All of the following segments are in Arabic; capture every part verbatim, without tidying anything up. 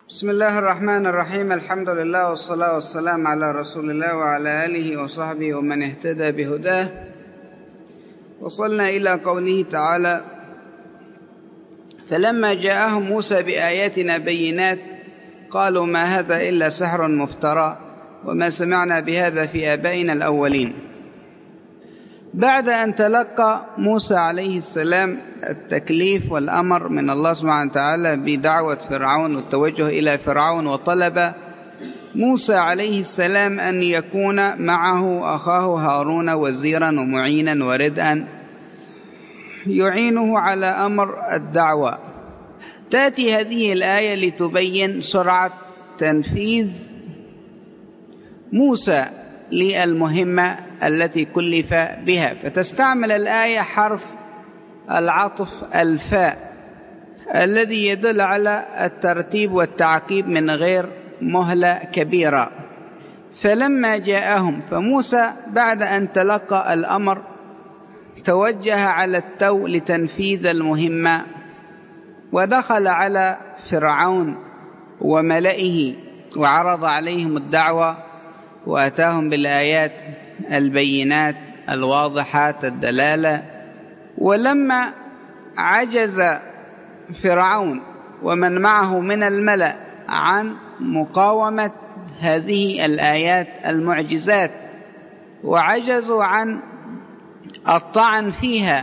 بسم الله الرحمن الرحيم. الحمد لله والصلاة والسلام على رسول الله وعلى آله وصحبه ومن اهتدى بهداه. وصلنا إلى قوله تعالى: فلما جاءهم موسى بآياتنا بينات قالوا ما هذا إلا سحر مفترى وما سمعنا بهذا في آبائنا الأولين. بعد أن تلقى موسى عليه السلام التكليف والأمر من الله سبحانه وتعالى بدعوة فرعون والتوجه إلى فرعون، وطلب موسى عليه السلام أن يكون معه أخاه هارون وزيرا ومعينا وردءا يعينه على أمر الدعوة، تأتي هذه الآية لتبين سرعة تنفيذ موسى للمهمة التي كلف بها، فتستعمل الآية حرف العطف الفاء الذي يدل على الترتيب والتعقيب من غير مهلة كبيرة. فلما جاءهم، فموسى بعد أن تلقى الأمر توجه على التو لتنفيذ المهمة، ودخل على فرعون وملئه وعرض عليهم الدعوة وأتاهم بالآيات البينات الواضحات الدلالة. ولما عجز فرعون ومن معه من الملأ عن مقاومة هذه الآيات المعجزات وعجزوا عن الطعن فيها،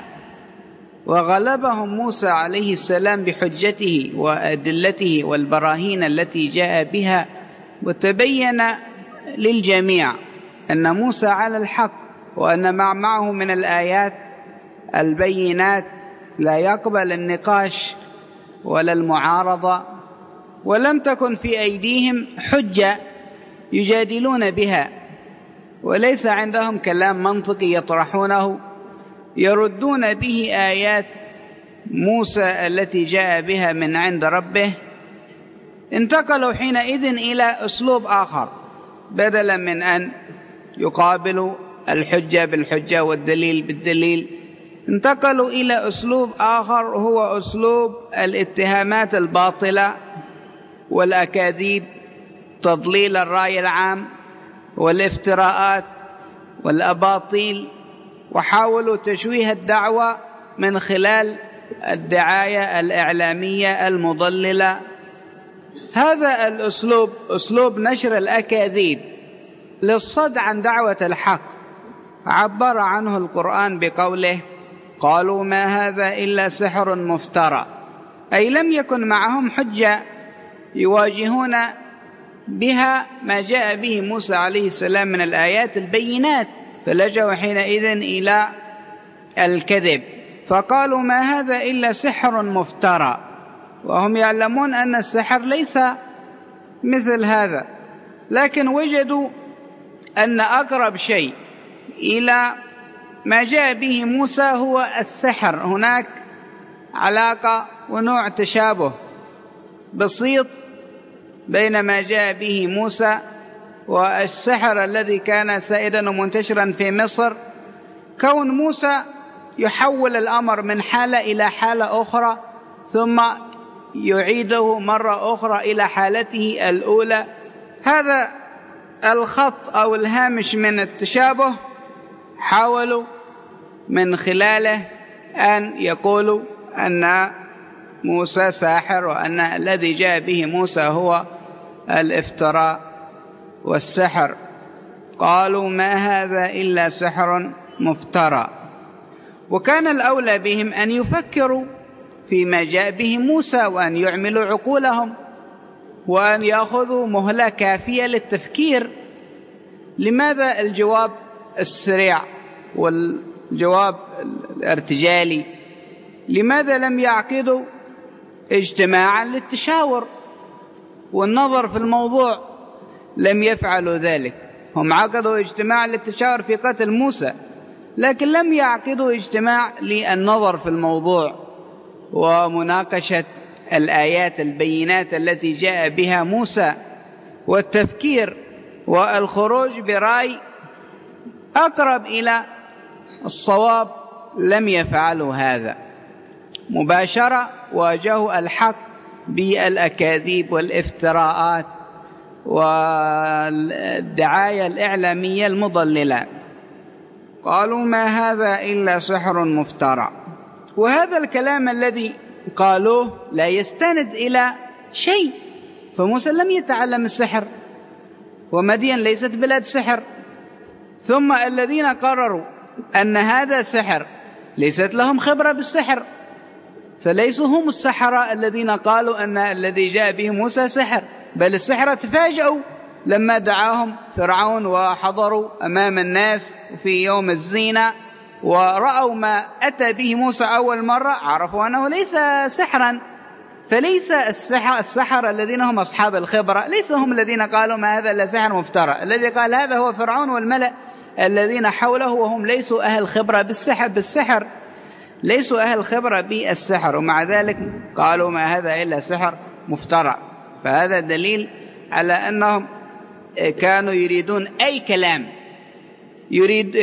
وغلبهم موسى عليه السلام بحجته وأدلته والبراهين التي جاء بها، وتبين للجميع أن موسى على الحق وأن ما معه من الآيات البينات لا يقبل النقاش ولا المعارضة، ولم تكن في أيديهم حجة يجادلون بها، وليس عندهم كلام منطقي يطرحونه يردون به آيات موسى التي جاء بها من عند ربه. انتقلوا حينئذ إلى أسلوب آخر، بدلا من أن يقابلوا الحجة بالحجة والدليل بالدليل، انتقلوا إلى أسلوب آخر هو أسلوب الاتهامات الباطلة والأكاذيب، تضليل الرأي العام والافتراءات والأباطيل، وحاولوا تشويه الدعوة من خلال الدعاية الإعلامية المضللة. هذا الأسلوب أسلوب نشر الأكاذيب للصد عن دعوة الحق، عبر عنه القرآن بقوله: قالوا ما هذا إلا سحر مفترى، أي لم يكن معهم حجة يواجهون بها ما جاء به موسى عليه السلام من الآيات البينات، فلجأوا حينئذ إلى الكذب، فقالوا ما هذا إلا سحر مفترى، وهم يعلمون أن السحر ليس مثل هذا، لكن وجدوا أن أقرب شيء إلى ما جاء به موسى هو السحر. هناك علاقة ونوع تشابه بسيط بين ما جاء به موسى والسحر الذي كان سائدا ومنتشرا في مصر. كون موسى يحول الأمر من حالة إلى حالة أخرى ثم يعيده مرة أخرى إلى حالته الأولى، هذا الخط أو الهامش من التشابه حاولوا من خلاله أن يقولوا أن موسى ساحر، وأن الذي جاء به موسى هو الافتراء والسحر. قالوا ما هذا إلا سحر مفترى. وكان الأولى بهم أن يفكروا فيما جاء به موسى وأن يعملوا عقولهم وأن يأخذوا مهلة كافية للتفكير. لماذا الجواب السريع والجواب الارتجالي؟ لماذا لم يعقدوا اجتماعا للتشاور والنظر في الموضوع؟ لم يفعلوا ذلك. هم عقدوا اجتماع للتشاور في قتل موسى، لكن لم يعقدوا اجتماع للنظر في الموضوع ومناقشة الآيات البينات التي جاء بها موسى والتفكير والخروج برأي أقرب إلى الصواب. لم يفعلوا هذا، مباشرة واجهوا الحق بالأكاذيب والافتراءات والدعاية الإعلامية المضللة. قالوا ما هذا إلا سحر مفترى. وهذا الكلام الذي قالوه لا يستند إلى شيء، فموسى لم يتعلم السحر، ومدين ليست بلاد سحر. ثم الذين قرروا أن هذا سحر ليست لهم خبرة بالسحر، فليسوا هم السحرة الذين قالوا أن الذي جاء به موسى سحر، بل السحرة تفاجؤوا لما دعاهم فرعون وحضروا أمام الناس في يوم الزينة ورأوا ما أتى به موسى أول مرة، عرفوا أنه ليس سحرا. فليس السحر السحر الذين هم أصحاب الخبرة، ليس هم الذين قالوا ما هذا إلا سحر مفترى. الذي قال هذا هو فرعون والملأ الذين حوله، وهم ليسوا أهل خبرة بالسحر بالسحر ليسوا أهل خبرة بالسحر، ومع ذلك قالوا ما هذا إلا سحر مفترى. فهذا دليل على أنهم كانوا يريدون أي كلام، يريد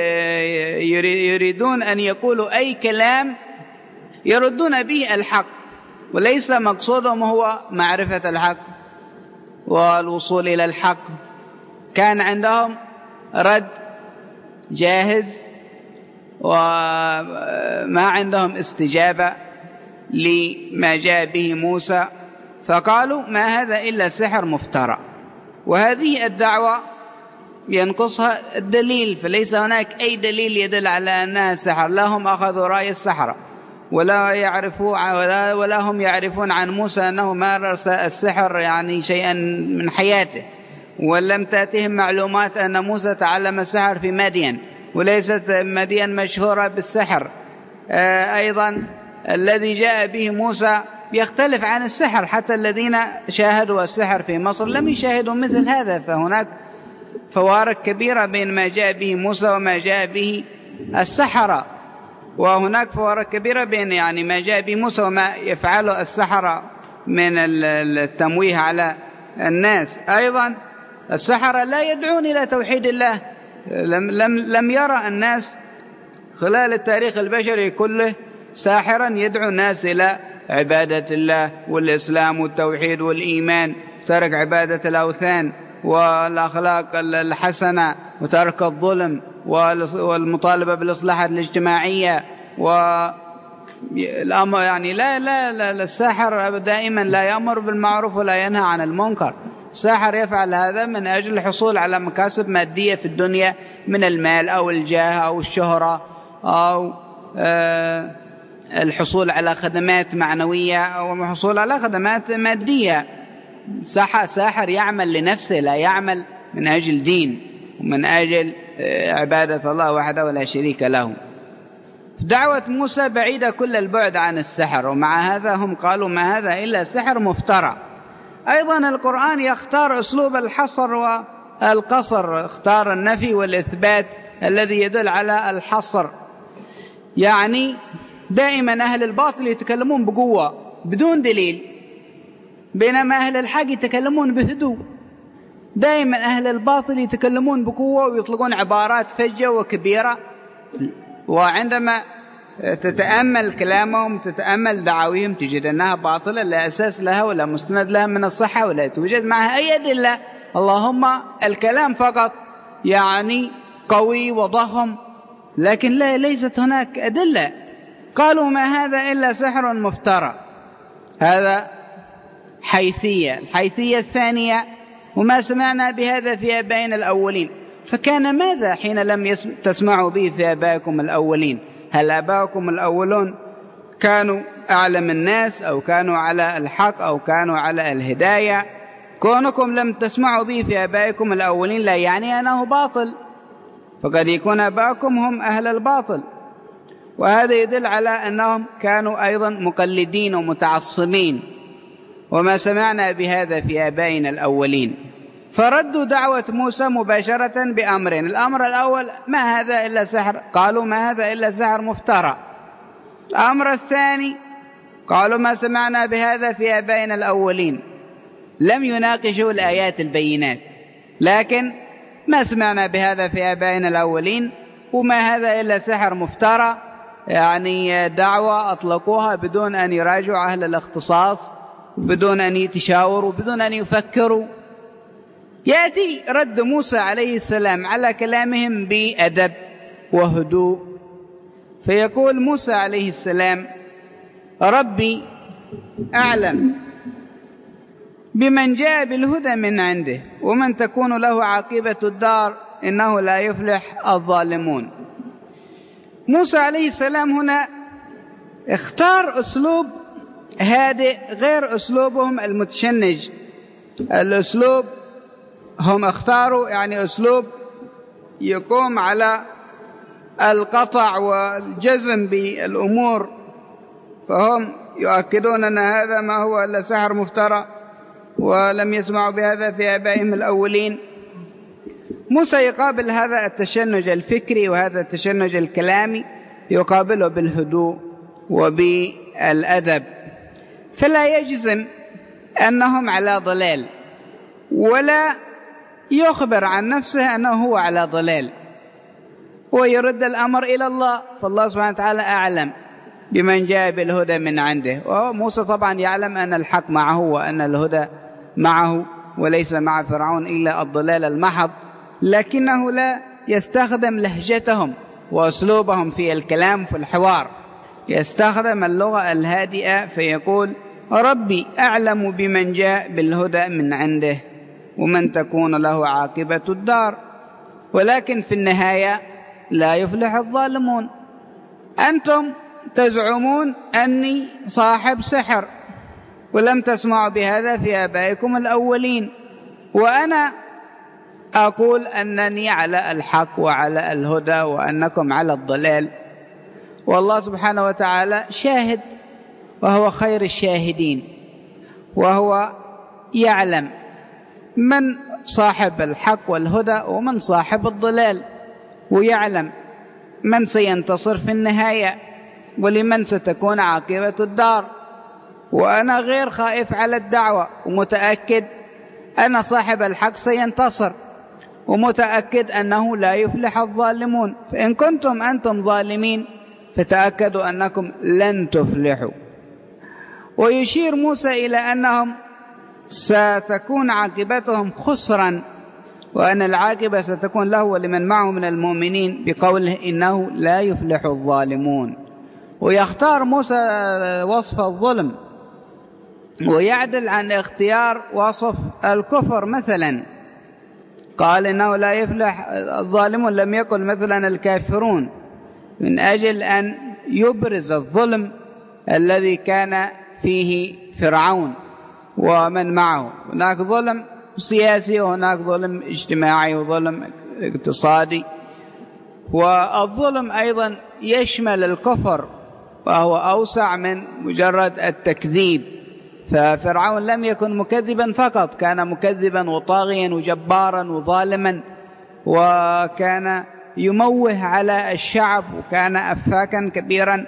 يريدون أن يقولوا أي كلام يردون به الحق، وليس مقصودهم هو معرفة الحق والوصول إلى الحق. كان عندهم رد جاهز وما عندهم استجابة لما جاء به موسى، فقالوا ما هذا إلا سحر مفترى. وهذه الدعوة ينقصها الدليل، فليس هناك أي دليل يدل على أنها سحر. لا هم أخذوا رأي السحرة، ولا يعرفوا ولا, ولا هم يعرفون عن موسى أنه مارس السحر يعني شيئا من حياته، ولم تأتهم معلومات أن موسى تعلم السحر في مدين، وليست مدين مشهورة بالسحر. أيضا الذي جاء به موسى يختلف عن السحر، حتى الذين شاهدوا السحر في مصر لم يشاهدوا مثل هذا. فهناك فوارق كبيرة بين ما جاء به موسى وما جاء به السحرة، وهناك فوارق كبيرة بين يعني ما جاء به موسى وما يفعله السحرة من التمويه على الناس. أيضا السحرة لا يدعون إلى توحيد الله، لم, لم, لم يرى الناس خلال التاريخ البشري كله ساحرا يدعو الناس إلى عبادة الله والإسلام والتوحيد والإيمان، ترك عبادة الأوثان والأخلاق الحسنة، وترك الظلم والمطالبة بالإصلاحات الاجتماعية والأمر. يعني لا لا لا الساحر دائما لا يأمر بالمعروف ولا ينهى عن المنكر. الساحر يفعل هذا من أجل الحصول على مكاسب مادية في الدنيا من المال أو الجاه أو الشهرة أو آه الحصول على خدمات معنوية أو الحصول على خدمات مادية. ساحر يعمل لنفسه، لا يعمل من أجل دين ومن أجل عبادة الله وحده ولا شريك له. دعوة موسى بعيدة كل البعد عن السحر، ومع هذا هم قالوا ما هذا إلا سحر مفترى. أيضا القرآن يختار أسلوب الحصر والقصر، اختار النفي والإثبات الذي يدل على الحصر. يعني دائما أهل الباطل يتكلمون بقوة بدون دليل، بينما أهل الحق يتكلمون بهدوء. دائما أهل الباطل يتكلمون بقوة ويطلقون عبارات فجة وكبيرة، وعندما تتأمل كلامهم تتأمل دعاويهم تجد أنها باطلة لا أساس لها ولا مستند لها من الصحة ولا توجد معها أي أدلة، اللهم الكلام فقط يعني قوي وضخم، لكن لا ليست هناك أدلة. قالوا ما هذا إلا سحر مفترى. هذا حيثية. الحيثية الثانية وما سمعنا بهذا في آبائنا الأولين. فكان ماذا حين لم تسمعوا به في آبائكم الأولين؟ هل آبائكم الأولون كانوا أعلم الناس أو كانوا على الحق أو كانوا على الهداية؟ كونكم لم تسمعوا به في آبائكم الأولين لا يعني أنه باطل، فقد يكون آبائكم هم أهل الباطل. وهذا يدل على أنهم كانوا أيضا مقلدين ومتعصبين، وما سمعنا بهذا في آبائنا الأولين. فردوا دعوة موسى مباشرة بأمرين. الأمر الأول ما هذا إلا سحر، قالوا ما هذا إلا سحر مفترى. الأمر الثاني قالوا ما سمعنا بهذا في آبائنا الأولين. لم يناقشوا الآيات البينات، لكن ما سمعنا بهذا في آبائنا الأولين، وما هذا إلا سحر مفترى. يعني دعوة أطلقوها بدون أن يراجعوا أهل الاختصاص بدون أن يتشاوروا بدون أن يفكروا. يأتي رد موسى عليه السلام على كلامهم بأدب وهدوء، فيقول موسى عليه السلام: ربي أعلم بمن جاء بالهدى من عنده ومن تكون له عاقبة الدار إنه لا يفلح الظالمون. موسى عليه السلام هنا اختار أسلوب هادئ غير أسلوبهم المتشنج. الأسلوب هم اختاروا يعني أسلوب يقوم على القطع والجزم بالأمور، فهم يؤكدون أن هذا ما هو إلا سحر مفترى ولم يسمعوا بهذا في آبائهم الأولين. موسى يقابل هذا التشنج الفكري وهذا التشنج الكلامي يقابله بالهدوء وبالأدب، فلا يجزم أنهم على ضلال ولا يخبر عن نفسه أنه هو على ضلال، ويرد الأمر إلى الله، فالله سبحانه وتعالى أعلم بمن جاء بالهدى من عنده. وموسى طبعا يعلم أن الحق معه وأن الهدى معه وليس مع فرعون إلا الضلال المحض، لكنه لا يستخدم لهجتهم وأسلوبهم في الكلام في الحوار، يستخدم اللغة الهادئة فيقول: ربي أعلم بمن جاء بالهدى من عنده ومن تكون له عاقبة الدار، ولكن في النهاية لا يفلح الظالمون. أنتم تزعمون أني صاحب سحر ولم تسمعوا بهذا في آبائكم الأولين، وأنا أقول أنني على الحق وعلى الهدى وأنكم على الضلال، والله سبحانه وتعالى شاهد وهو خير الشاهدين، وهو يعلم من صاحب الحق والهدى ومن صاحب الضلال، ويعلم من سينتصر في النهاية ولمن ستكون عاقبة الدار. وأنا غير خائف على الدعوة ومتأكد أن صاحب الحق سينتصر، ومتأكد أنه لا يفلح الظالمون، فإن كنتم أنتم ظالمين فتأكدوا أنكم لن تفلحوا. ويشير موسى إلى أنهم ستكون عاقبتهم خسرا وأن العاقبة ستكون له ولمن معه من المؤمنين بقوله إنه لا يفلح الظالمون. ويختار موسى وصف الظلم ويعدل عن اختيار وصف الكفر مثلا، قال إنه لا يفلح الظالمون، لم يقل مثلا الكافرون، من أجل أن يبرز الظلم الذي كان فيه فرعون ومن معه. هناك ظلم سياسي وهناك ظلم اجتماعي وظلم اقتصادي، والظلم أيضا يشمل الكفر وهو أوسع من مجرد التكذيب. ففرعون لم يكن مكذبا فقط، كان مكذبا وطاغيا وجبارا وظالما، وكان يموه على الشعب وكان أفاكا كبيرا.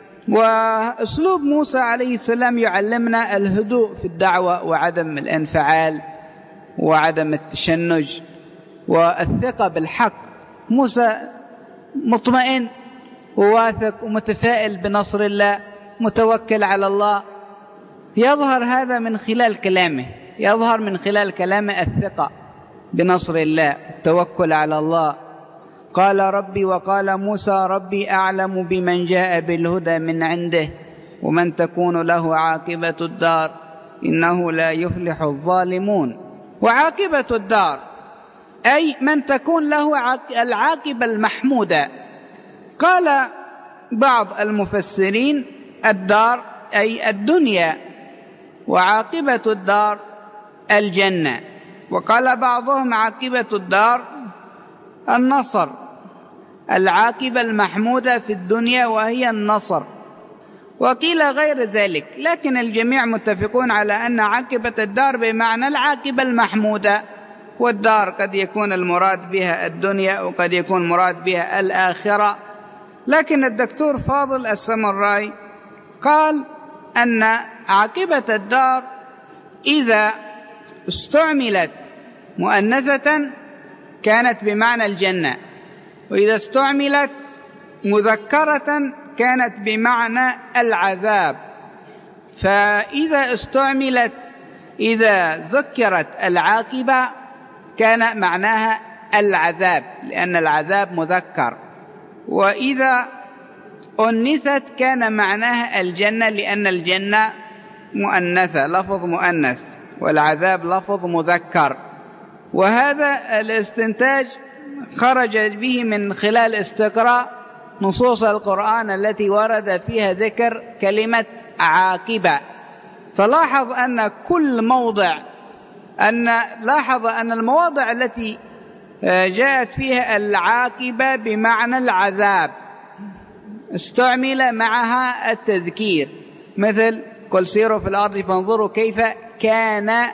وأسلوب موسى عليه السلام يعلمنا الهدوء في الدعوة وعدم الانفعال وعدم التشنج والثقة بالحق. موسى مطمئن وواثق ومتفائل بنصر الله، متوكل على الله. يظهر هذا من خلال كلامه، يظهر من خلال كلامه الثقة بنصر الله، التوكل على الله. قال ربي وقال موسى ربي أعلم بمن جاء بالهدى من عنده ومن تكون له عاقبة الدار إنه لا يفلح الظالمون. وعاقبة الدار أي من تكون له العاقبة المحمودة. قال بعض المفسرين الدار أي الدنيا، وعاقبة الدار الجنة، وقال بعضهم عاقبة الدار النصر، العاقبة المحمودة في الدنيا وهي النصر، وقيل غير ذلك، لكن الجميع متفقون على أن عاقبة الدار بمعنى العاقبة المحمودة. والدار قد يكون المراد بها الدنيا وقد يكون مراد بها الآخرة، لكن الدكتور فاضل السمراي قال أن عاقبة الدار إذا استعملت مؤنثة كانت بمعنى الجنة، وإذا استعملت مذكرة كانت بمعنى العذاب. فإذا استعملت إذا ذكرت العاقبة كان معناها العذاب، لأن العذاب مذكر، وإذا أنثت كان معناها الجنة، لأن الجنة مؤنثة، لفظ مؤنث، والعذاب لفظ مذكر. وهذا الاستنتاج خرج به من خلال استقراء نصوص القرآن التي ورد فيها ذكر كلمة عاقبة. فلاحظ أن كل موضع أن لاحظ أن المواضع التي جاءت فيها العاقبة بمعنى العذاب استعمل معها التذكير، مثل قل سيروا في الأرض فانظروا كيف كان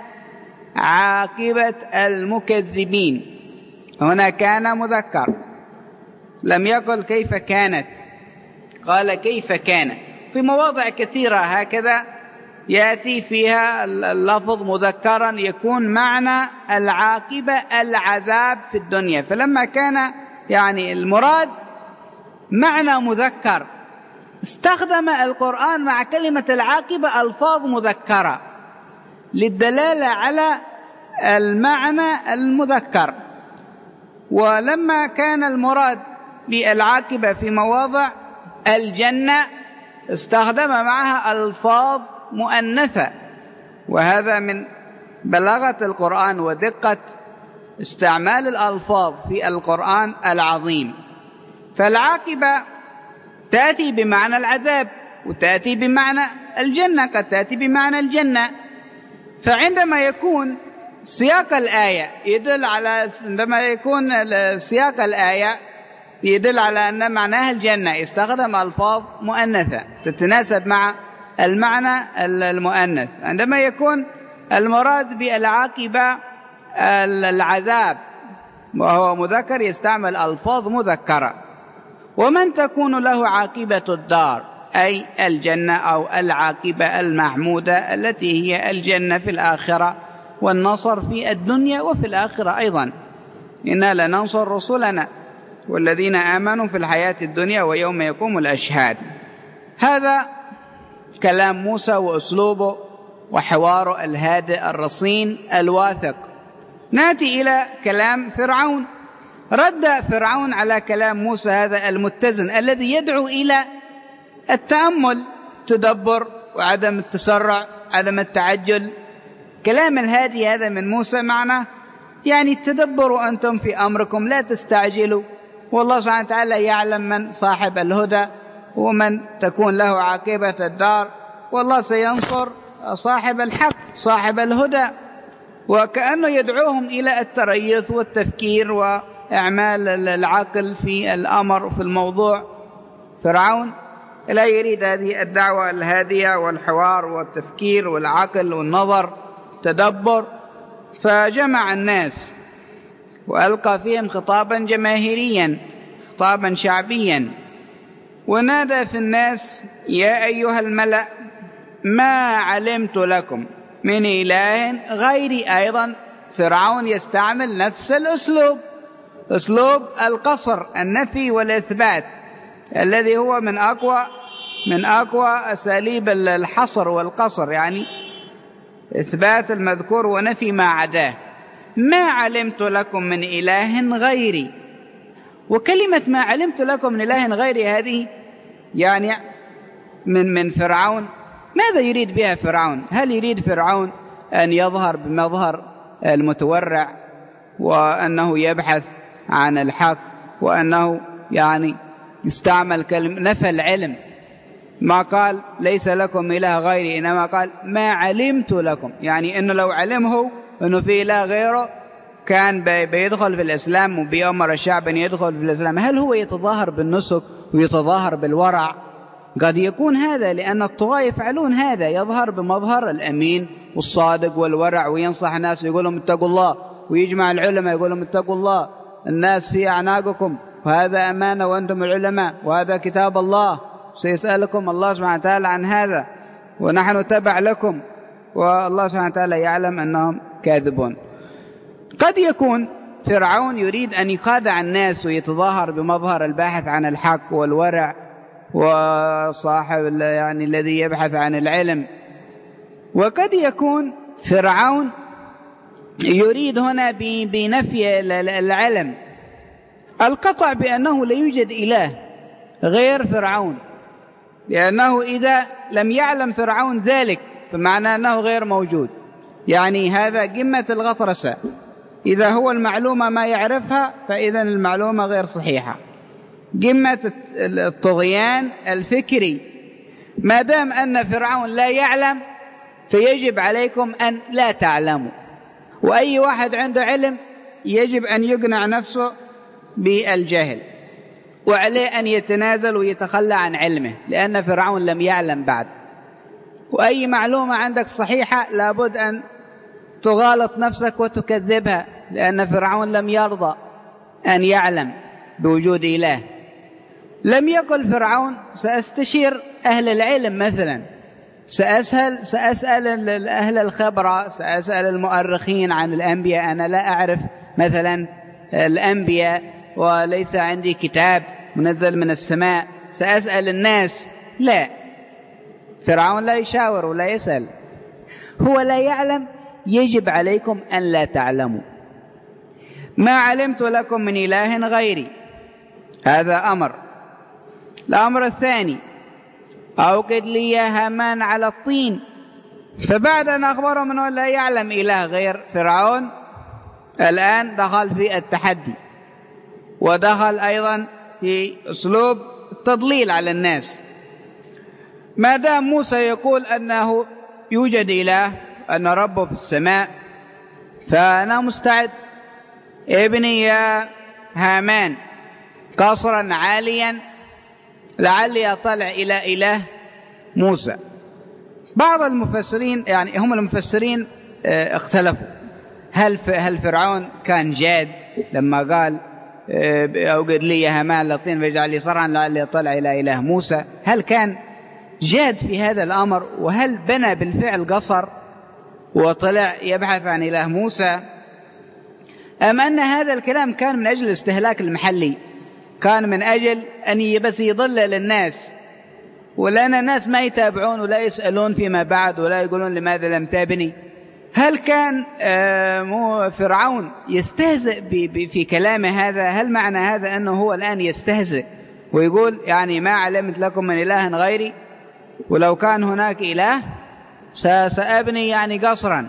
عاقبة المكذبين. هنا كان مذكر، لم يقل كيف كانت، قال كيف كان. في مواضع كثيرة هكذا يأتي فيها اللفظ مذكرا يكون معنى العاقبة العذاب في الدنيا. فلما كان يعني المراد معنى مذكر استخدم القرآن مع كلمة العاقبة ألفاظ مذكرة للدلالة على المعنى المذكر. ولما كان المراد بالعاقبة في مواضع الجنة استخدم معها ألفاظ مؤنثة، وهذا من بلاغة القرآن ودقة استعمال الألفاظ في القرآن العظيم. فالعاقبة تأتي بمعنى العذاب وتأتي بمعنى الجنة، قد تأتي بمعنى الجنة. فعندما يكون سياق الآية يدل على عندما يكون سياق الآية يدل على أن معناها الجنة يستخدم ألفاظ مؤنثة تتناسب مع المعنى المؤنث. عندما يكون المراد بالعاقبة العذاب وهو مذكر يستعمل ألفاظ مذكرة. ومن تكون له عاقبة الدار أي الجنة أو العاقبة المحمودة التي هي الجنة في الآخرة والنصر في الدنيا وفي الآخرة أيضا. إنا لننصر رسلنا والذين آمنوا في الحياة الدنيا ويوم يقوم الأشهاد. هذا كلام موسى وأسلوبه وحواره الهادئ الرصين الواثق. نأتي إلى كلام فرعون. رد فرعون على كلام موسى هذا المتزن الذي يدعو إلى التأمل، تدبر، وعدم التسرع، عدم التعجل. كلام الهادي هذا من موسى معناه يعني تدبروا أنتم في أمركم، لا تستعجلوا، والله سبحانه وتعالى يعلم من صاحب الهدى ومن تكون له عاقبة الدار، والله سينصر صاحب الحق صاحب الهدى. وكأنه يدعوهم إلى التريث والتفكير وإعمال العقل في الأمر وفي الموضوع. فرعون لا يريد هذه الدعوة الهادية والحوار والتفكير والعقل والنظر تدبر، فجمع الناس وألقى فيهم خطابا جماهيريا خطابا شعبيا، ونادى في الناس يا أيها الملأ ما علمت لكم من إله غيري. أيضا فرعون يستعمل نفس الأسلوب، أسلوب القصر، النفي والإثبات، الذي هو من أقوى من أقوى أساليب الحصر والقصر، يعني إثبات المذكور ونفي ما عداه. ما علمت لكم من إله غيري. وكلمة ما علمت لكم من إله غيري هذه يعني من من فرعون. ماذا يريد بها فرعون؟ هل يريد فرعون أن يظهر بمظهر المتورع وأنه يبحث عن الحق وأنه يعني استعمل كلمة نفى العلم؟ ما قال ليس لكم إله غيري، إنما قال ما علمت لكم، يعني إنه لو علمه إنه في إله غيره كان بيدخل في الإسلام وبيأمر الشعب أن يدخل في الإسلام. هل هو يتظاهر بالنسك ويتظاهر بالورع؟ قد يكون هذا، لأن الطغاة يفعلون هذا، يظهر بمظهر الأمين والصادق والورع وينصح الناس ويقول لهم اتقوا الله، ويجمع العلماء يقول لهم اتقوا الله، الناس في أعناقكم وهذا أمانة وأنتم العلماء وهذا كتاب الله سيسألكم الله سبحانه وتعالى عن هذا ونحن تبع لكم، والله سبحانه وتعالى يعلم أنهم كاذبون. قد يكون فرعون يريد أن يخادع الناس ويتظاهر بمظهر الباحث عن الحق والورع وصاحب يعني الذي يبحث عن العلم وقد يكون فرعون يريد هنا بنفي العلم القطع بأنه لا يوجد إله غير فرعون، لأنه إذا لم يعلم فرعون ذلك فمعنى أنه غير موجود. يعني هذا قمة الغطرسة، إذا هو المعلومة ما يعرفها فإذا المعلومة غير صحيحة، قمة الطغيان الفكري. ما دام أن فرعون لا يعلم فيجب عليكم أن لا تعلموا، وأي واحد عنده علم يجب أن يقنع نفسه بالجهل، وعليه أن يتنازل ويتخلى عن علمه، لأن فرعون لم يعلم بعد. وأي معلومة عندك صحيحة لابد أن تغالط نفسك وتكذبها، لأن فرعون لم يرضى أن يعلم بوجود إله. لم يقل فرعون سأستشير أهل العلم مثلا، سأسأل, سأسأل أهل الخبرة، سأسأل المؤرخين عن الأنبياء، أنا لا أعرف مثلا الأنبياء وليس عندي كتاب منزل من السماء، سأسأل الناس. لا، فرعون لا يشاور ولا يسأل، هو لا يعلم. يجب عليكم أن لا تعلموا. ما علمت لكم من إله غيري، هذا أمر. الأمر الثاني أوقد لي يا هامان على الطين. فبعد أن أخبره منه لا يعلم إله غير فرعون، الآن دخل في التحدي، ودخل أيضا في أسلوب التضليل على الناس. ما دام موسى يقول أنه يوجد إله، أن ربه في السماء، فأنا مستعد. ابني يا هامان قصرا عاليا لعلي أطلع إلى إله موسى. بعض المفسرين، يعني هم المفسرين اختلفوا، هل هل فرعون كان جاد لما قال أوقد لي يا هامان لطين فاجعل لي صرعا لعلي أطلع إلى إله موسى؟ هل كان جاد في هذا الأمر؟ وهل بنى بالفعل قصر وطلع يبحث عن إله موسى؟ أم أن هذا الكلام كان من أجل الاستهلاك المحلي، كان من أجل أن بس يضلل الناس، ولأن الناس ما يتابعون ولا يسألون فيما بعد ولا يقولون لماذا لم تبني؟ هل كان فرعون يستهزئ في كلامه هذا؟ هل معنى هذا أنه هو الآن يستهزئ ويقول يعني ما علمت لكم من إله غيري، ولو كان هناك إله سأبني يعني قصرا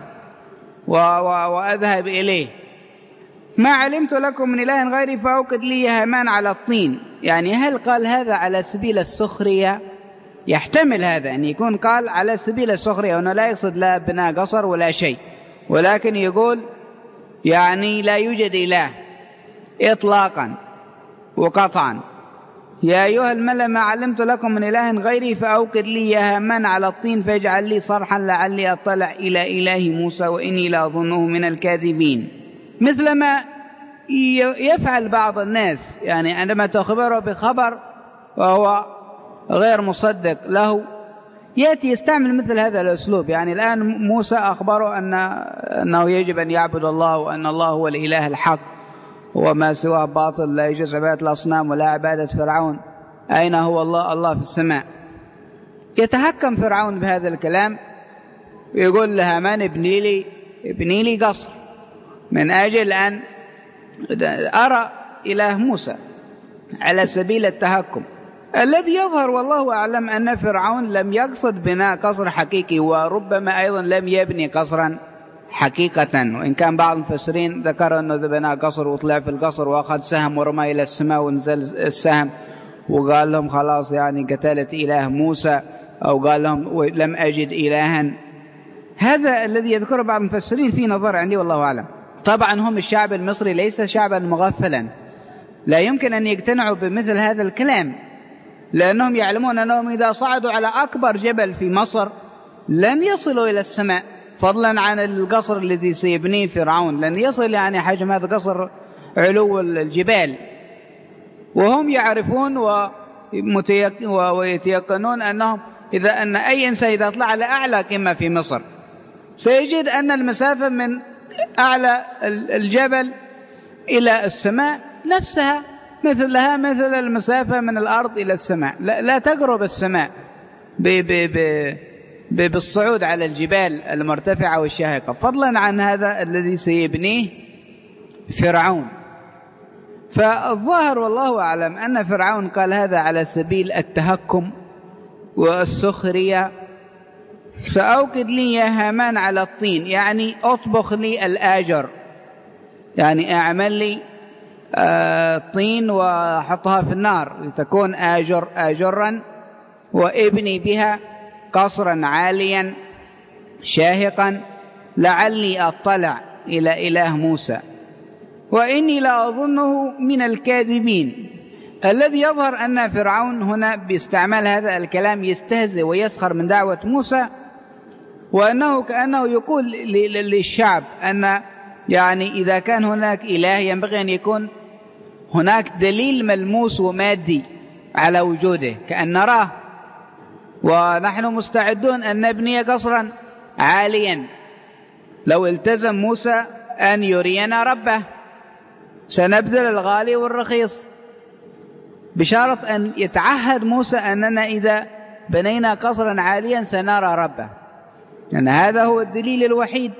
وأذهب إليه؟ ما علمت لكم من إله غيري فأوقد لي هامان على الطين. يعني هل قال هذا على سبيل السخرية؟ يحتمل هذا أن يكون قال على سبيل السخرية، وأنه لا يقصد لا بناء قصر ولا شيء، ولكن يقول يعني لا يوجد إله إطلاقا وقطعا. يا أيها الملأ ما علمت لكم من إله غيري فأوقد لي يا هامان على الطين فاجعل لي صرحا لعلي أطلع إلى إله موسى وإني لأظنه من الكاذبين. مثلما يفعل بعض الناس، يعني عندما تخبره بخبر وهو غير مصدق له يأتي يستعمل مثل هذا الأسلوب. يعني الآن موسى أخبره أن أنه يجب أن يعبد الله وأن الله هو الإله الحق وما سواه باطل، لا يجوز عبادة الأصنام ولا عبادة فرعون، أين هو الله؟ الله في السماء. يتهكم فرعون بهذا الكلام ويقول لهامان ابني لي ابني لي قصر من أجل أن أرى إله موسى، على سبيل التهكم. الذي يظهر والله أعلم أن فرعون لم يقصد بناء قصر حقيقي، وربما أيضا لم يبني قصرا حقيقة، وإن كان بعض المفسرين ذكر أنه بناء قصر وطلع في القصر وأخذ سهم ورمى إلى السماء ونزل السهم وقال لهم خلاص يعني قتلت إله موسى، أو قال لهم لم أجد إلها. هذا الذي يذكره بعض المفسرين في نظر عندي والله أعلم. طبعا هم الشعب المصري ليس شعبا مغفلا، لا يمكن أن يقتنعوا بمثل هذا الكلام، لأنهم يعلمون أنهم إذا صعدوا على أكبر جبل في مصر لن يصلوا إلى السماء، فضلا عن القصر الذي سيبنيه فرعون، لن يصل يعني حجم هذا القصر علو الجبال. وهم يعرفون ويتيقنون أنهم إذا أن أي إنسان إذا طلع على أعلى قمة في مصر سيجد أن المسافة من أعلى الجبل إلى السماء نفسها مثلها مثل المسافة من الأرض إلى السماء، لا, لا تقرب السماء ب ب ب بالصعود على الجبال المرتفعة والشاهقة، فضلا عن هذا الذي سيبنيه فرعون. فالظاهر والله أعلم أن فرعون قال هذا على سبيل التهكم والسخرية. فأوقد لي يا هامان على الطين، يعني أطبخ لي الآجر، يعني أعمل لي آه طين وحطها في النار لتكون آجر آجرا، وابني بها قصرا عاليا شاهقا لعلي أطلع إلى إله موسى وإني لا أظنه من الكاذبين. الذي يظهر أن فرعون هنا باستعمال هذا الكلام يستهزئ ويسخر من دعوة موسى، وأنه كأنه يقول للشعب أن يعني إذا كان هناك إله ينبغي أن يكون هناك دليل ملموس ومادي على وجوده كأن نراه، ونحن مستعدون أن نبني قصرا عاليا لو التزم موسى أن يرينا ربه، سنبذل الغالي والرخيص، بشرط أن يتعهد موسى أننا إذا بنينا قصرا عاليا سنرى ربه، لأن يعني هذا هو الدليل الوحيد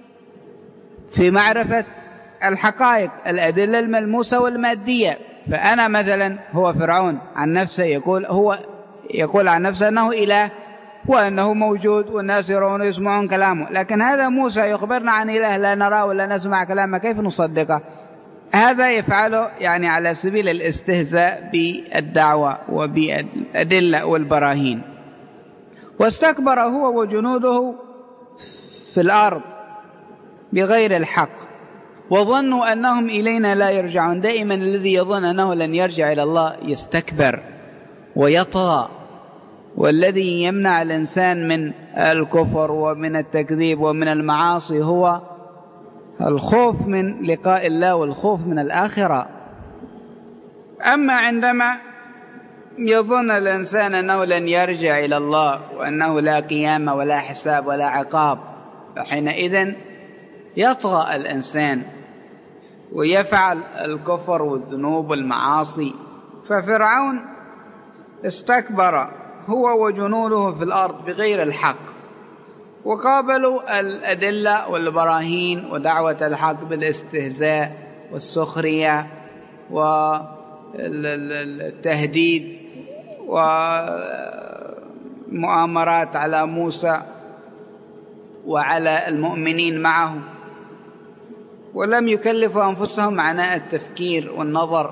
في معرفة الحقائق، الأدلة الملموسة والمادية. فأنا مثلا، هو فرعون عن نفسه يقول هو يقول عن نفسه أنه إله وأنه موجود والناس يرون ويسمعون كلامه، لكن هذا موسى يخبرنا عن إله لا نرى ولا نسمع كلامه، كيف نصدقه؟ هذا يفعله يعني على سبيل الاستهزاء بالدعوة وبالأدلة والبراهين. واستكبر هو وجنوده في الأرض بغير الحق وظنوا أنهم إلينا لا يرجعون. دائما الذي يظن أنه لن يرجع إلى الله يستكبر ويطغى، والذي يمنع الإنسان من الكفر ومن التكذيب ومن المعاصي هو الخوف من لقاء الله والخوف من الآخرة. أما عندما يظن الإنسان أنه لن يرجع إلى الله وأنه لا قيامة ولا حساب ولا عقاب، فحينئذ يطغى الإنسان ويفعل الكفر والذنوب والمعاصي. ففرعون استكبر هو وجنوده في الأرض بغير الحق، وقابلوا الأدلة والبراهين ودعوة الحق بالاستهزاء والسخرية والتهديد ومؤامرات على موسى وعلى المؤمنين معه، ولم يكلفوا أنفسهم عناء التفكير والنظر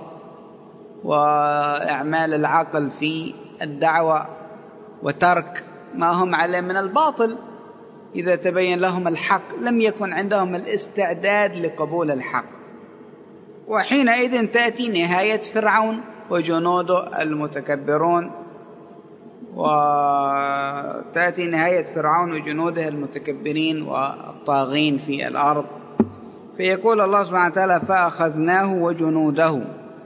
وإعمال العقل في الدعوة وترك ما هم عليه من الباطل. إذا تبين لهم الحق لم يكن عندهم الاستعداد لقبول الحق، وحينئذ تأتي نهاية فرعون وجنوده المتكبرون، وتأتي نهاية فرعون وجنوده المتكبرين والطاغين في الأرض. فيقول الله سبحانه وتعالى فأخذناه وجنوده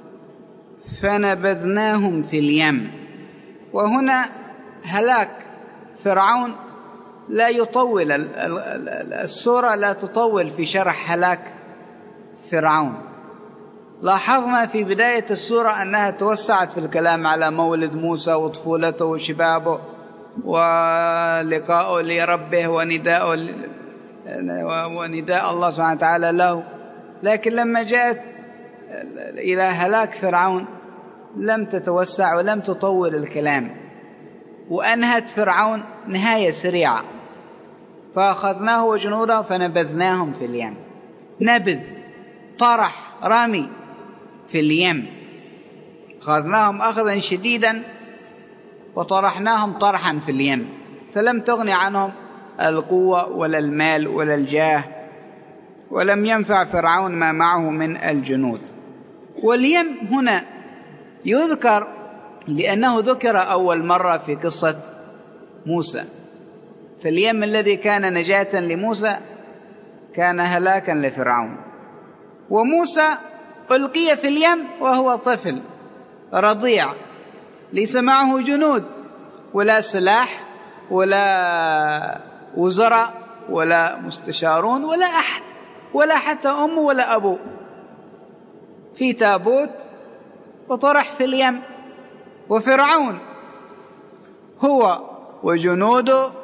فنبذناهم في اليم. وهنا هلاك فرعون لا يطول، السورة لا تطول في شرح هلاك فرعون. لاحظنا في بداية السورة أنها توسعت في الكلام على مولد موسى وطفولته وشبابه ولقاءه لربه ونداء ونداء الله سبحانه وتعالى له، لكن لما جاءت إلى هلاك فرعون لم تتوسع ولم تطول الكلام، وأنهت فرعون نهاية سريعة. فأخذناه وجنوده فنبذناهم في اليم. نبذ، طرح، رامي في اليم. أخذناهم أخذا شديدا وطرحناهم طرحا في اليم، فلم تغني عنهم القوة ولا المال ولا الجاه، ولم ينفع فرعون ما معه من الجنود. واليم هنا يذكر لأنه ذكر أول مرة في قصة موسى، فاليم الذي كان نجاة لموسى كان هلاكا لفرعون. وموسى ألقي في اليم وهو طفل رضيع، ليس معه جنود ولا سلاح ولا وزراء ولا مستشارون ولا أحد، ولا حتى أمه ولا أبوه، في تابوت وطرح في اليم. وفرعون هو وجنوده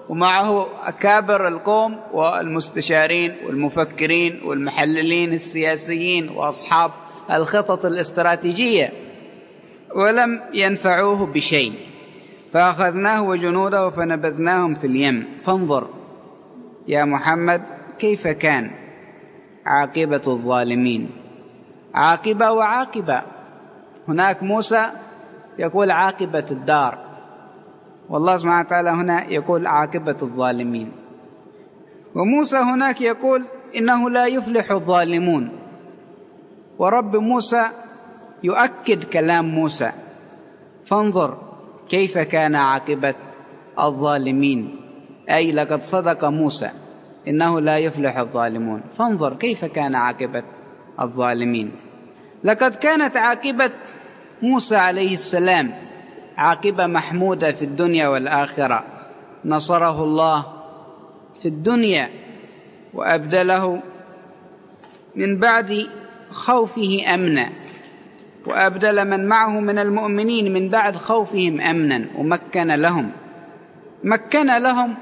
ومعه أكابر القوم والمستشارين والمفكرين والمحللين السياسيين وأصحاب الخطط الاستراتيجية، ولم ينفعوه بشيء، فأخذناه وجنوده فنبذناهم في اليم. فانظر يا محمد كيف كان عاقبة الظالمين. عاقبة وعاقبة. هناك موسى يقول عاقبة الدار، والله سبحانه وتعالى هنا يقول عاقبة الظالمين. وموسى هناك يقول إنه لا يفلح الظالمون، ورب موسى يؤكد كلام موسى. فانظر كيف كان عاقبة الظالمين، أي لقد صدق موسى إنه لا يفلح الظالمون. فانظر كيف كان عاقبة الظالمين. لقد كانت عاقبة موسى عليه السلام عاقبة محمودة في الدنيا والآخرة. نصره الله في الدنيا وأبدله من بعد خوفه أمنا، وأبدل من معه من المؤمنين من بعد خوفهم أمنا، ومكن لهم مكن لهم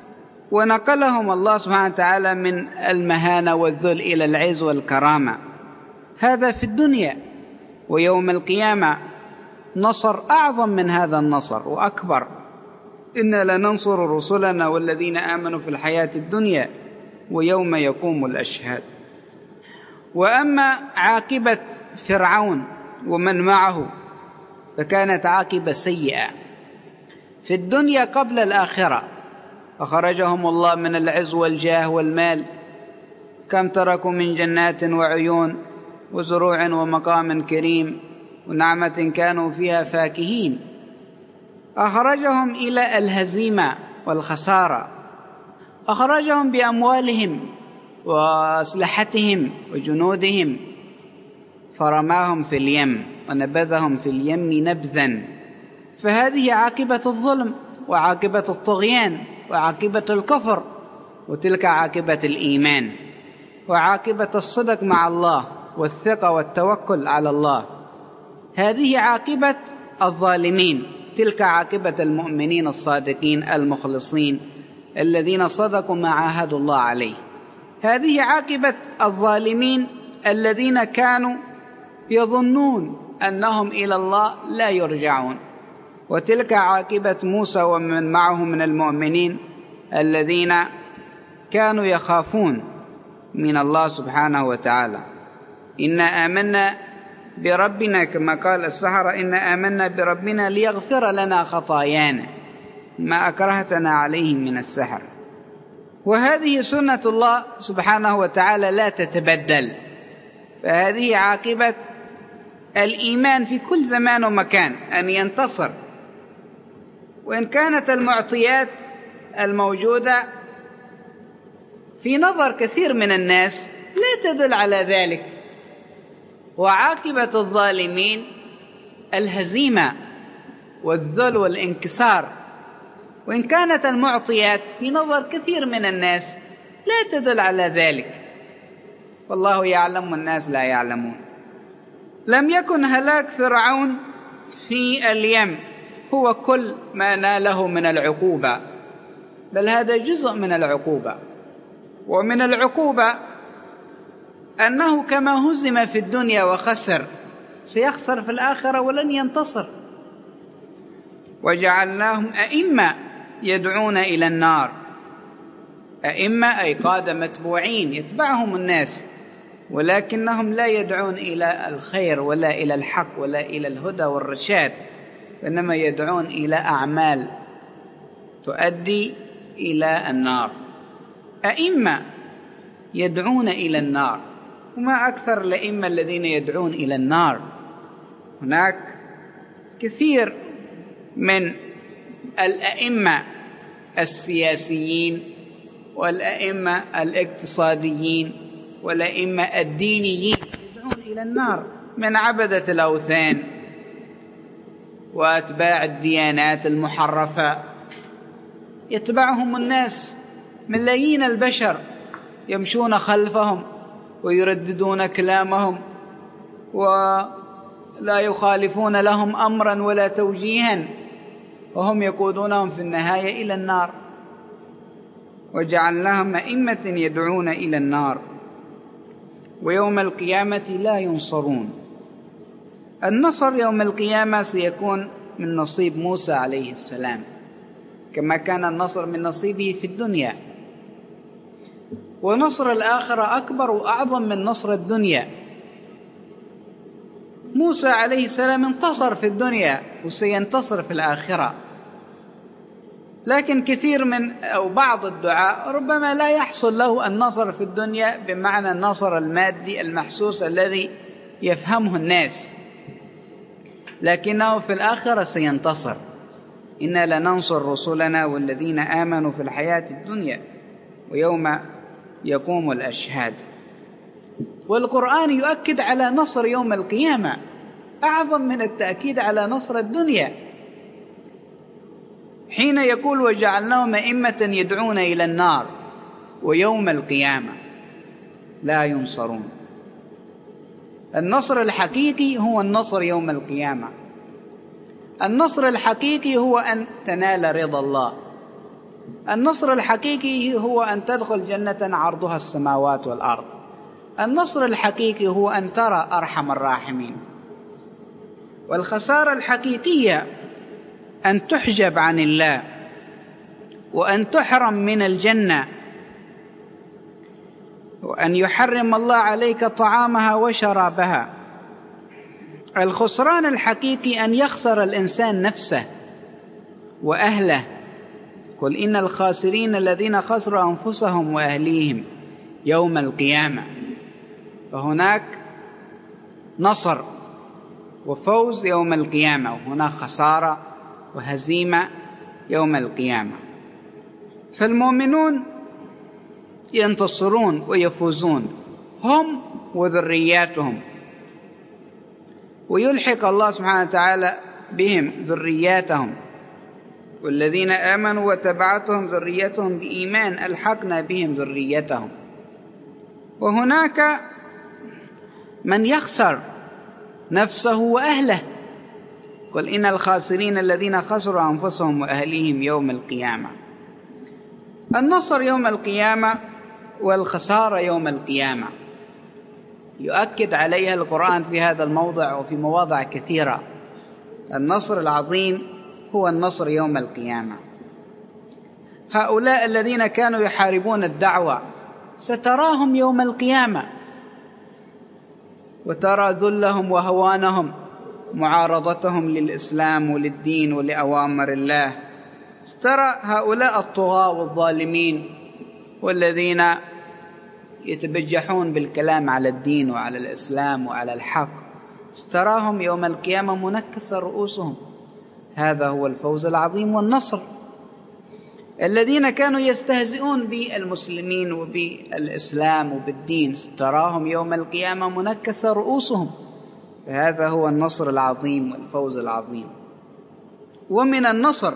ونقلهم الله سبحانه وتعالى من المهانة والذل إلى العز والكرامة. هذا في الدنيا. ويوم القيامة نصر أعظم من هذا النصر وأكبر. إنا لننصر رسلنا والذين آمنوا في الحياة الدنيا ويوم يقوم الأشهاد. وأما عاقبة فرعون ومن معه فكانت عاقبة سيئة في الدنيا قبل الآخرة. أخرجهم الله من العز والجاه والمال، كم تركوا من جنات وعيون وزروع ومقام كريم ونعمة كانوا فيها فاكهين. أخرجهم إلى الهزيمة والخسارة، أخرجهم بأموالهم وأسلحتهم وجنودهم، فرماهم في اليم ونبذهم في اليم نبذا. فهذه عاقبة الظلم وعاقبة الطغيان وعاقبة الكفر، وتلك عاقبة الإيمان وعاقبة الصدق مع الله والثقة والتوكل على الله. هذه عاقبة الظالمين، تلك عاقبة المؤمنين الصادقين المخلصين الذين صدقوا ما عاهدوا الله عليه. هذه عاقبة الظالمين الذين كانوا يظنون أنهم إلى الله لا يرجعون. وتلك عاقبة موسى ومن معه من المؤمنين الذين كانوا يخافون من الله سبحانه وتعالى. إنا آمنا بربنا، كما قال السحرة إنا آمنا بربنا ليغفر لنا خطايانا ما أكرهتنا عليه من السحر. وهذه سنة الله سبحانه وتعالى لا تتبدل. فهذه عاقبة الإيمان في كل زمان ومكان، أن ينتصر. وإن كانت المعطيات الموجودة في نظر كثير من الناس لا تدل على ذلك. وعاقبة الظالمين الهزيمة والذل والانكسار. وإن كانت المعطيات في نظر كثير من الناس لا تدل على ذلك. والله يعلم والناس لا يعلمون. لم يكن هلاك فرعون في اليم هو كل ما ناله من العقوبة، بل هذا جزء من العقوبة. ومن العقوبة أنه كما هزم في الدنيا وخسر سيخسر في الآخرة ولن ينتصر. وجعلناهم أئمة يدعون إلى النار. أئمة أي قادة متبوعين يتبعهم الناس، ولكنهم لا يدعون إلى الخير ولا إلى الحق ولا إلى الهدى والرشاد، وإنما يدعون إلى أعمال تؤدي إلى النار. أئمة يدعون إلى النار، وما أكثر الأئمة الذين يدعون إلى النار. هناك كثير من الأئمة السياسيين والأئمة الاقتصاديين والأئمة الدينيين يدعون إلى النار، من عبدة الأوثان وأتباع الديانات المحرفة. يتبعهم الناس ملايين البشر يمشون خلفهم ويرددون كلامهم ولا يخالفون لهم أمرا ولا توجيها، وهم يقودونهم في النهاية إلى النار. وجعلناهم أئمة يدعون إلى النار ويوم القيامة لا ينصرون. النصر يوم القيامة سيكون من نصيب موسى عليه السلام كما كان النصر من نصيبه في الدنيا، ونصر الآخرة أكبر وأعظم من نصر الدنيا. موسى عليه السلام انتصر في الدنيا وسينتصر في الآخرة، لكن كثير من أو بعض الدعاء ربما لا يحصل له النصر في الدنيا بمعنى النصر المادي المحسوس الذي يفهمه الناس، لكنه في الآخرة سينتصر. إنا لننصر رسلنا والذين آمنوا في الحياة الدنيا ويوم يقوم الأشهاد. والقرآن يؤكد على نصر يوم القيامة أعظم من التأكيد على نصر الدنيا، حين يقول وجعلناهم أئمة يدعون إلى النار ويوم القيامة لا ينصرون. النصر الحقيقي هو النصر يوم القيامة. النصر الحقيقي هو أن تنال رضا الله. النصر الحقيقي هو أن تدخل جنة عرضها السماوات والأرض. النصر الحقيقي هو أن ترى أرحم الراحمين. والخسارة الحقيقية أن تحجب عن الله وأن تحرم من الجنة وأن يحرم الله عليك طعامها وشرابها. الخسران الحقيقي أن يخسر الإنسان نفسه وأهله. قل إن الخاسرين الذين خسروا أنفسهم وأهليهم يوم القيامة. فهناك نصر وفوز يوم القيامة، وهناك خسارة وهزيمة يوم القيامة. فالمؤمنون ينتصرون ويفوزون هم وذرياتهم، ويلحق الله سبحانه وتعالى بهم ذرياتهم. والذين آمنوا وتبعتهم ذريتهم بإيمان ألحقنا بهم ذريتهم. وهناك من يخسر نفسه وأهله. قل إن الخاسرين الذين خسروا أنفسهم وأهليهم يوم القيامة. النصر يوم القيامة والخسارة يوم القيامة يؤكد عليها القرآن في هذا الموضع وفي مواضع كثيرة. النصر العظيم هو النصر يوم القيامة. هؤلاء الذين كانوا يحاربون الدعوة ستراهم يوم القيامة، وترى ذلهم وهوانهم، معارضتهم للإسلام وللدين ولأوامر الله. ترى هؤلاء الطغاة والظالمين والذين يتبجحون بالكلام على الدين وعلى الإسلام وعلى الحق، تراهم يوم القيامة منكسة رؤوسهم. هذا هو الفوز العظيم والنصر. الذين كانوا يستهزئون بالمسلمين وبالإسلام وبالدين تراهم يوم القيامة منكسة رؤوسهم. فهذا هو النصر العظيم والفوز العظيم. ومن النصر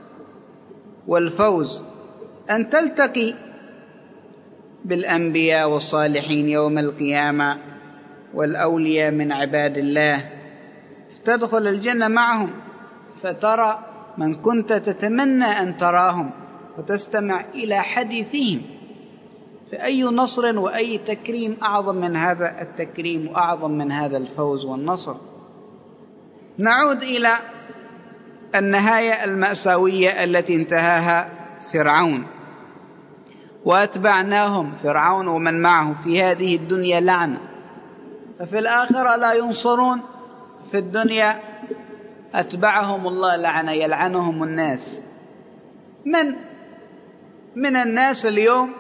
والفوز أن تلتقي بالأنبياء والصالحين يوم القيامة والأولياء من عباد الله، فتدخل الجنة معهم، فترى من كنت تتمنى أن تراهم وتستمع إلى حديثهم. فأي نصر وأي تكريم أعظم من هذا التكريم وأعظم من هذا الفوز والنصر. نعود إلى النهاية المأساوية التي انتهاها فرعون. وأتبعناهم فرعون ومن معه في هذه الدنيا لعنة، ففي الآخرة لا ينصرون. في الدنيا أتبعهم الله لعنة، يلعنهم الناس. من من الناس اليوم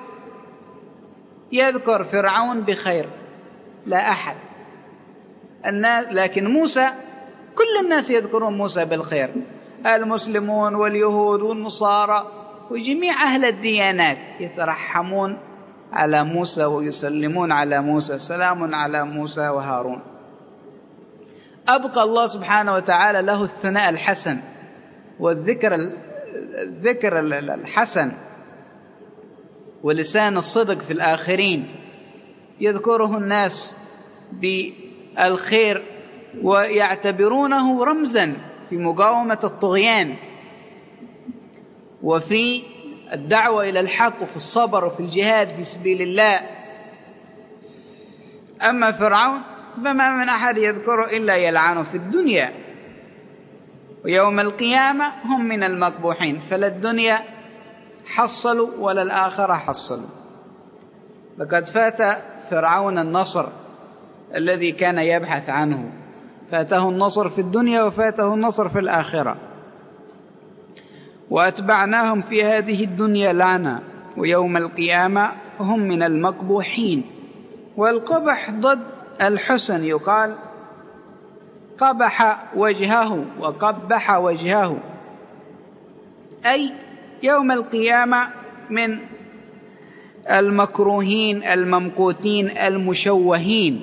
يذكر فرعون بخير؟ لا أحد. الناس لكن موسى كل الناس يذكرون موسى بالخير، المسلمون واليهود والنصارى وجميع أهل الديانات يترحمون على موسى ويسلمون على موسى، سلام على موسى وهارون. أبقى الله سبحانه وتعالى له الثناء الحسن والذكر الذكر الحسن ولسان الصدق في الآخرين، يذكره الناس بالخير ويعتبرونه رمزا في مقاومة الطغيان وفي الدعوة إلى الحق وفي الصبر وفي الجهاد في سبيل الله. أما فرعون فما من أحد يذكره إلا يلعنه في الدنيا، ويوم القيامة هم من المقبوحين، فلا الدنيا حصلوا ولا الآخرة حصلوا. لقد فات فرعون النصر الذي كان يبحث عنه، فاته النصر في الدنيا وفاته النصر في الآخرة. وأتبعناهم في هذه الدنيا لعنة ويوم القيامة هم من المقبوحين. والقبح ضد الحسن، يقال قبح وجهه وقبح وجهه، أي يوم القيامة من المكروهين الممقوتين المشوهين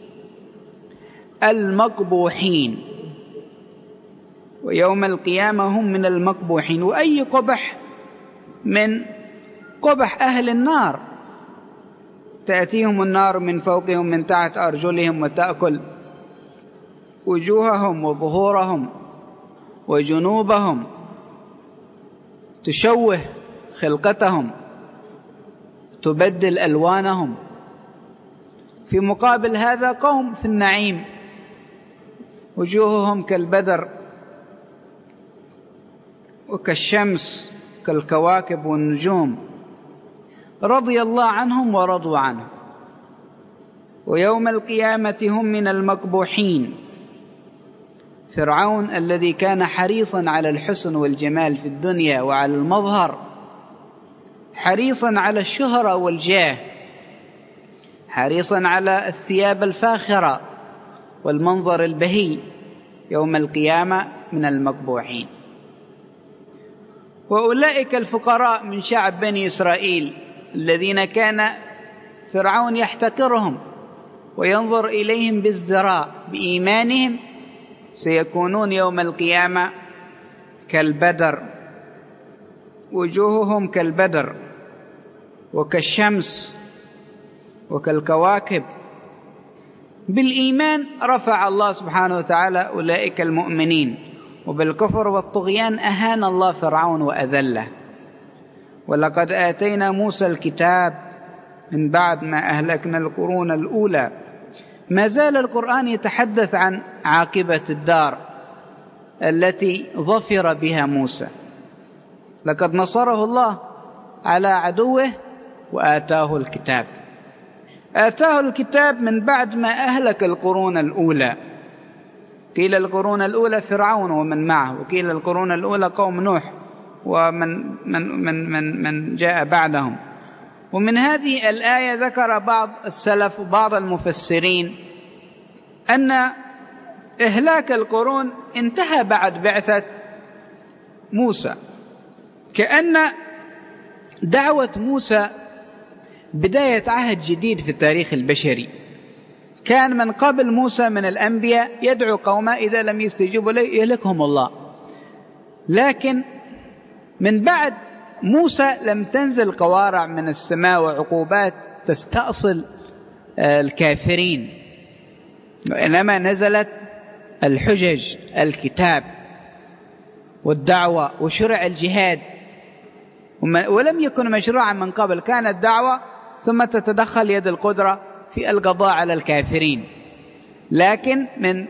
المقبوحين، ويوم القيامة هم من المقبوحين. وأي قبح من قبح أهل النار، تأتيهم النار من فوقهم من تحت أرجلهم وتأكل وجوههم وظهورهم وجنوبهم، تشوه خلقتهم، تبدل ألوانهم. في مقابل هذا قوم في النعيم وجوههم كالبدر وكالشمس كالكواكب والنجوم، رضي الله عنهم ورضوا عنه. ويوم القيامة هم من المقبوحين. فرعون الذي كان حريصا على الحسن والجمال في الدنيا وعلى المظهر، حريصا على الشهرة والجاه، حريصا على الثياب الفاخرة والمنظر البهي، يوم القيامة من المقبوحين. وأولئك الفقراء من شعب بني إسرائيل الذين كان فرعون يحتقرهم وينظر إليهم بازدراء بإيمانهم، سيكونون يوم القيامة كالبدر، وجوههم كالبدر وكالشمس وكالكواكب. بالإيمان رفع الله سبحانه وتعالى أولئك المؤمنين، وبالكفر والطغيان أهان الله فرعون وأذله. ولقد آتينا موسى الكتاب من بعد ما أهلكنا القرون الأولى. ما زال القرآن يتحدث عن عاقبة الدار التي ظفر بها موسى. لقد نصره الله على عدوه وآتاه الكتاب. آتاه الكتاب من بعد ما أهلك القرون الأولى. قيل القرون الأولى فرعون ومن معه، وقيل القرون الأولى قوم نوح ومن من من من من جاء بعدهم. ومن هذه الآية ذكر بعض السلف وبعض المفسرين أن إهلاك القرون انتهى بعد بعثة موسى، كأن دعوة موسى بداية عهد جديد في التاريخ البشري. كان من قبل موسى من الأنبياء يدعو قومه إذا لم يستجيبوا له يهلكهم الله، لكن من بعد موسى لم تنزل قوارع من السماء وعقوبات تستأصل الكافرين، وإنما نزلت الحجج، الكتاب والدعوة، وشرع الجهاد. ولم يكن مشروعا من قبل، كانت دعوة ثم تتدخل يد القدرة في القضاء على الكافرين. لكن من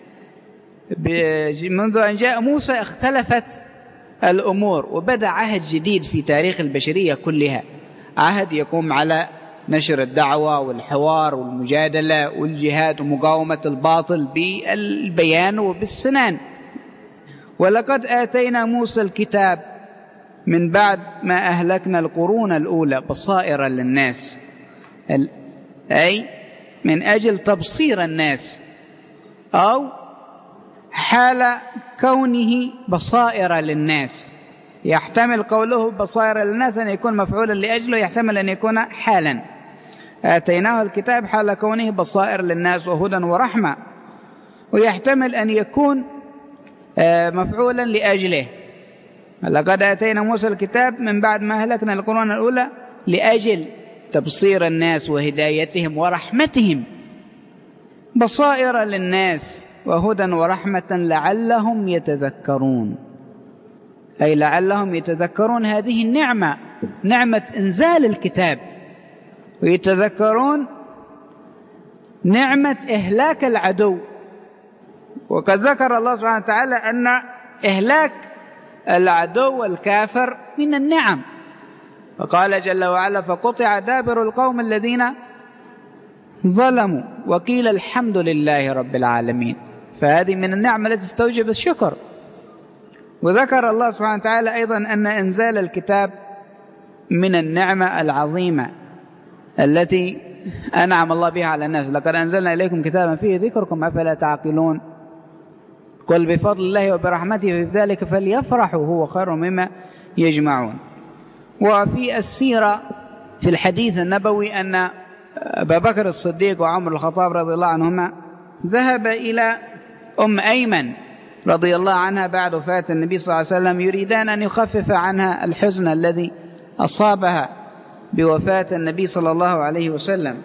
منذ أن جاء موسى اختلفت الأمور، وبدأ عهد جديد في تاريخ البشرية كلها، عهد يقوم على نشر الدعوة والحوار والمجادلة والجهاد ومقاومة الباطل بالبيان وبالسنان. ولقد آتينا موسى الكتاب من بعد ما أهلكنا القرون الأولى بصائر للناس، أي من أجل تبصير الناس، أو حال كونه بصائر للناس. يحتمل قوله بصائر للناس أن يكون مفعولا لأجله، يحتمل أن يكون حالا. آتيناه الكتاب حال كونه بصائر للناس وهدى ورحمة، ويحتمل أن يكون مفعولا لأجله. لقد آتينا موسى الكتاب من بعد ما أهلكنا القرون الأولى لأجل تبصير الناس وهدايتهم ورحمتهم، بصائر للناس وهدى ورحمة لعلهم يتذكرون، أي لعلهم يتذكرون هذه النعمة نعمة إنزال الكتاب، ويتذكرون نعمة إهلاك العدو. وقد ذكر الله سبحانه وتعالى أن إهلاك العدو والكافر من النعم، فقال جل وعلا: فقطع دابر القوم الذين ظلموا وقيل الحمد لله رب العالمين. فهذه من النعمة التي تستوجب الشكر. وذكر الله سبحانه وتعالى أيضا أن إنزال الكتاب من النعمة العظيمة التي أنعم الله بها على الناس. لقد أنزلنا إليكم كتابا فيه ذكركم أفلا تعقلون. قل بفضل الله وبرحمته فبذلك فليفرحوا هو خير مما يجمعون. وفي السيرة في الحديث النبوي أن أبا بكر الصديق وعمر الخطاب رضي الله عنهما ذهب إلى أم أيمن رضي الله عنها بعد وفاة النبي صلى الله عليه وسلم يريدان أن يخفف عنها الحزن الذي أصابها بوفاة النبي صلى الله عليه وسلم.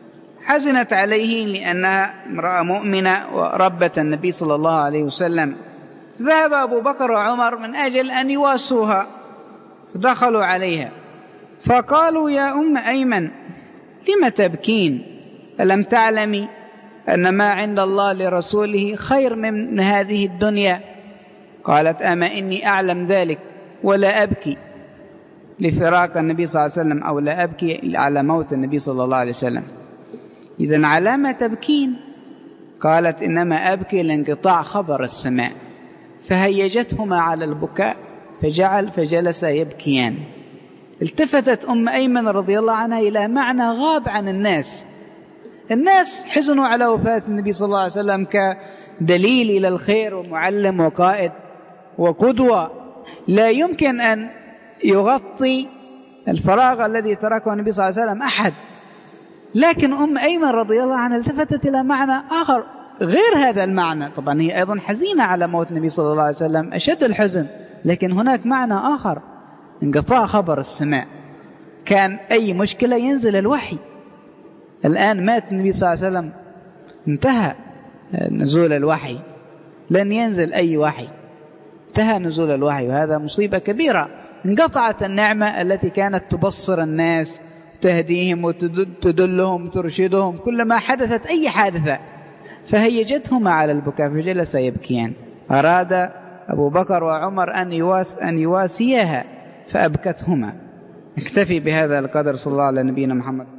حزنت عليه لأنها امرأة مؤمنة وربت النبي صلى الله عليه وسلم. ذهب أبو بكر وعمر من أجل أن يواسوها، دخلوا عليها فقالوا: يا أم أيمن لم تبكين؟ ألم تعلمي أن ما عند الله لرسوله خير من هذه الدنيا؟ قالت: أما إني أعلم ذلك ولا أبكي لفراق النبي صلى الله عليه وسلم، أو لا أبكي على موت النبي صلى الله عليه وسلم. إذن على ما تبكين؟ قالت: إنما أبكي لانقطاع خبر السماء. فهيجتهما على البكاء فجعل فجلس يبكيان. التفتت أم أيمن رضي الله عنها إلى معنى غاب عن الناس. الناس حزنوا على وفاة النبي صلى الله عليه وسلم كدليل إلى الخير ومعلم وقائد وقدوة، لا يمكن أن يغطي الفراغ الذي تركه النبي صلى الله عليه وسلم أحد. لكن أم أيمن رضي الله عنها التفتت إلى معنى آخر غير هذا المعنى. طبعا هي أيضا حزينة على موت النبي صلى الله عليه وسلم أشد الحزن، لكن هناك معنى آخر: انقطاع خبر السماء. كان أي مشكلة ينزل الوحي. الآن مات النبي صلى الله عليه وسلم، انتهى نزول الوحي، لن ينزل أي وحي، انتهى نزول الوحي، وهذا مصيبة كبيرة. انقطعت النعمة التي كانت تبصر الناس، تهديهم وتدلهم وترشدهم كلما حدثت أي حادثة. فهيجتهما على البكاء فجلس يبكيان. أراد أبو بكر وعمر أن يواس أن يواسيها فأبكتهما. نكتفي بهذا القدر. صلى الله على نبينا محمد.